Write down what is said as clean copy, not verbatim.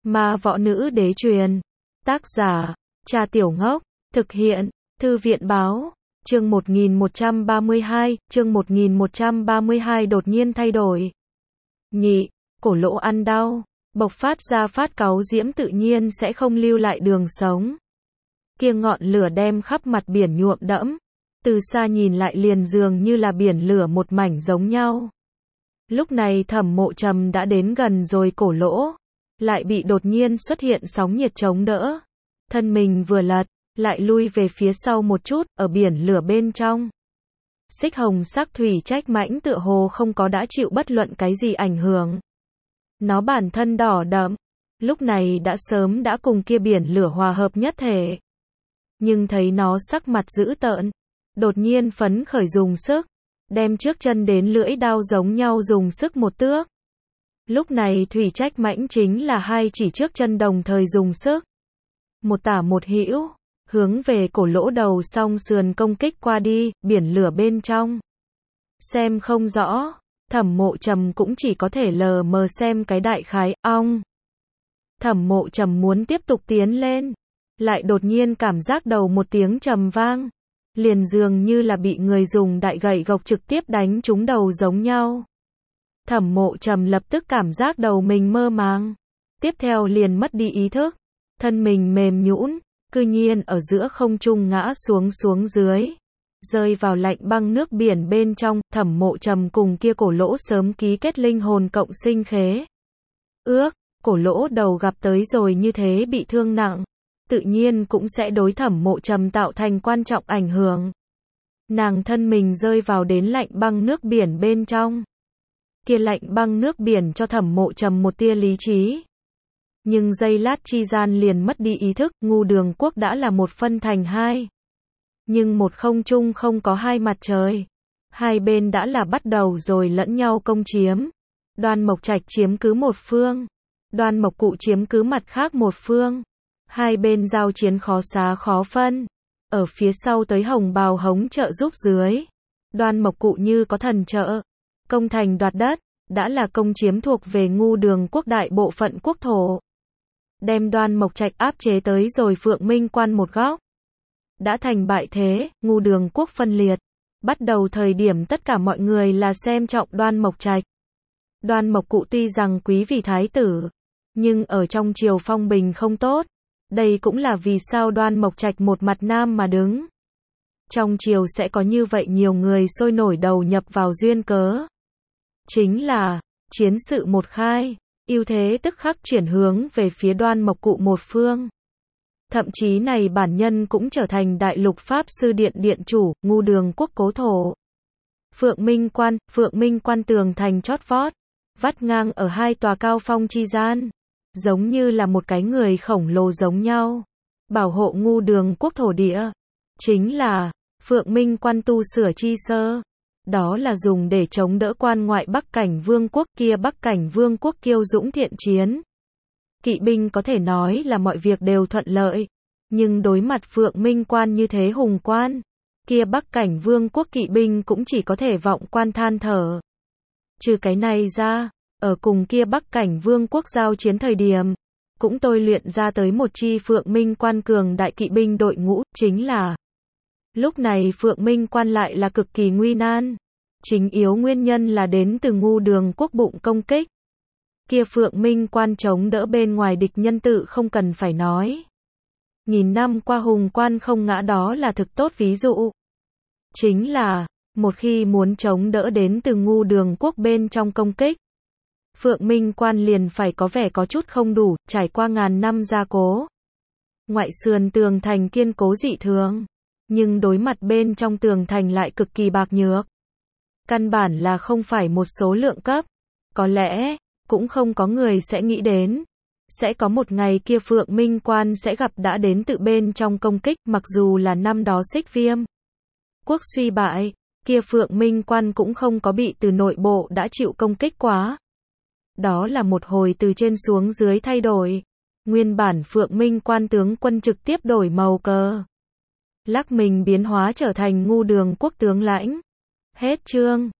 Ma võ nữ đế truyền. Tác giả, Trà Tiểu Ngốc. Thực hiện, Thư viện báo. Chương 1132 đột nhiên thay đổi. Nhị, cổ lỗ ăn đau, bộc phát ra phát cáu diễm tự nhiên sẽ không lưu lại đường sống. Kia ngọn lửa đem khắp mặt biển nhuộm đẫm, từ xa nhìn lại liền dường như là biển lửa một mảnh giống nhau. Lúc này Thẩm Mộ Trầm đã đến gần rồi cổ lỗ, lại bị đột nhiên xuất hiện sóng nhiệt chống đỡ. Thân mình vừa lật, lại lui về phía sau một chút, ở biển lửa bên trong. Xích hồng sắc thủy trách mãnh tựa hồ không có đã chịu bất luận cái gì ảnh hưởng. Nó bản thân đỏ đậm, lúc này đã sớm đã cùng kia biển lửa hòa hợp nhất thể. Nhưng thấy nó sắc mặt dữ tợn, đột nhiên phấn khởi dùng sức, đem trước chân đến lưỡi đao giống nhau dùng sức một tước. Lúc này thủy trách mãnh chính là hai chỉ trước chân đồng thời dùng sức. Một tả một hữu, hướng về cổ lỗ đầu song sườn công kích qua đi, biển lửa bên trong. Xem không rõ, Thẩm Mộ Trầm cũng chỉ có thể lờ mờ xem cái đại khái, ong. Thẩm Mộ Trầm muốn tiếp tục tiến lên, lại đột nhiên cảm giác đầu một tiếng trầm vang, liền dường như là bị người dùng đại gậy gộc trực tiếp đánh trúng đầu giống nhau. Thẩm Mộ Trầm lập tức cảm giác đầu mình mơ màng, tiếp theo liền mất đi ý thức, thân mình mềm nhũn, cư nhiên ở giữa không trung ngã xuống dưới, rơi vào lạnh băng nước biển bên trong. Thẩm Mộ Trầm cùng kia cổ lỗ sớm ký kết linh hồn cộng sinh khế ước, cổ lỗ đầu gặp tới rồi như thế bị thương nặng, tự nhiên cũng sẽ đối Thẩm Mộ Trầm tạo thành quan trọng ảnh hưởng. Nàng thân mình rơi vào đến lạnh băng nước biển bên trong. Kia lạnh băng nước biển cho Thẩm Mộ Trầm một tia lý trí. Nhưng giây lát chi gian liền mất đi ý thức, Ngu Đường Quốc đã là một phân thành hai. Nhưng một không trung không có hai mặt trời. Hai bên đã là bắt đầu rồi lẫn nhau công chiếm. Đoan Mộc Trạch chiếm cứ một phương, Đoan Mộc Cụ chiếm cứ mặt khác một phương. Hai bên giao chiến khó xá khó phân. Ở phía sau tới hồng bào hống trợ giúp dưới, Đoan Mộc Cụ như có thần trợ, công thành đoạt đất, đã là công chiếm thuộc về Ngu Đường Quốc đại bộ phận quốc thổ. Đem Đoan Mộc Trạch áp chế tới rồi Phượng Minh Quan một góc. Đã thành bại thế, Ngu Đường Quốc phân liệt. Bắt đầu thời điểm tất cả mọi người là xem trọng Đoan Mộc Trạch. Đoan Mộc Cụ tuy rằng quý vì thái tử, nhưng ở trong triều phong bình không tốt. Đây cũng là vì sao Đoan Mộc Trạch một mặt nam mà đứng. Trong triều sẽ có như vậy nhiều người sôi nổi đầu nhập vào duyên cớ. Chính là, chiến sự một khai, ưu thế tức khắc chuyển hướng về phía Đoan Mộc Cụ một phương. Thậm chí này bản nhân cũng trở thành đại lục pháp sư điện điện chủ, Ngu Đường Quốc cố thổ. Phượng Minh Quan tường thành chót vót, vắt ngang ở hai tòa cao phong chi gian, giống như là một cái người khổng lồ giống nhau, bảo hộ Ngu Đường Quốc thổ địa. Chính là, Phượng Minh Quan tu sửa chi sơ, đó là dùng để chống đỡ quan ngoại Bắc Cảnh Vương Quốc. Kia Bắc Cảnh Vương Quốc kiêu dũng thiện chiến, kỵ binh có thể nói là mọi việc đều thuận lợi, nhưng đối mặt Phượng Minh Quan như thế hùng quan, kia Bắc Cảnh Vương Quốc kỵ binh cũng chỉ có thể vọng quan than thở. Trừ cái này ra, ở cùng kia Bắc Cảnh Vương Quốc giao chiến thời điểm, cũng tôi luyện ra tới một chi Phượng Minh Quan cường đại kỵ binh đội ngũ. Chính là, lúc này Phượng Minh Quan lại là cực kỳ nguy nan. Chính yếu nguyên nhân là đến từ Ngu Đường Quốc bụng công kích. Kia Phượng Minh Quan chống đỡ bên ngoài địch nhân tự không cần phải nói. Nghìn năm qua hùng quan không ngã đó là thực tốt ví dụ. Chính là, một khi muốn chống đỡ đến từ Ngu Đường Quốc bên trong công kích, Phượng Minh Quan liền phải có vẻ có chút không đủ, trải qua ngàn năm gia cố. Ngoại sườn tường thành kiên cố dị thường, nhưng đối mặt bên trong tường thành lại cực kỳ bạc nhược. Căn bản là không phải một số lượng cấp. Có lẽ, cũng không có người sẽ nghĩ đến, sẽ có một ngày kia Phượng Minh Quan sẽ gặp đã đến tự bên trong công kích. Mặc dù là năm đó Xích Viêm Quốc suy bại, kia Phượng Minh Quan cũng không có bị từ nội bộ đã chịu công kích quá. Đó là một hồi từ trên xuống dưới thay đổi. Nguyên bản Phượng Minh Quan tướng quân trực tiếp đổi màu cờ, lắc mình biến hóa trở thành Ngu Đường Quốc tướng lãnh. Hết chương.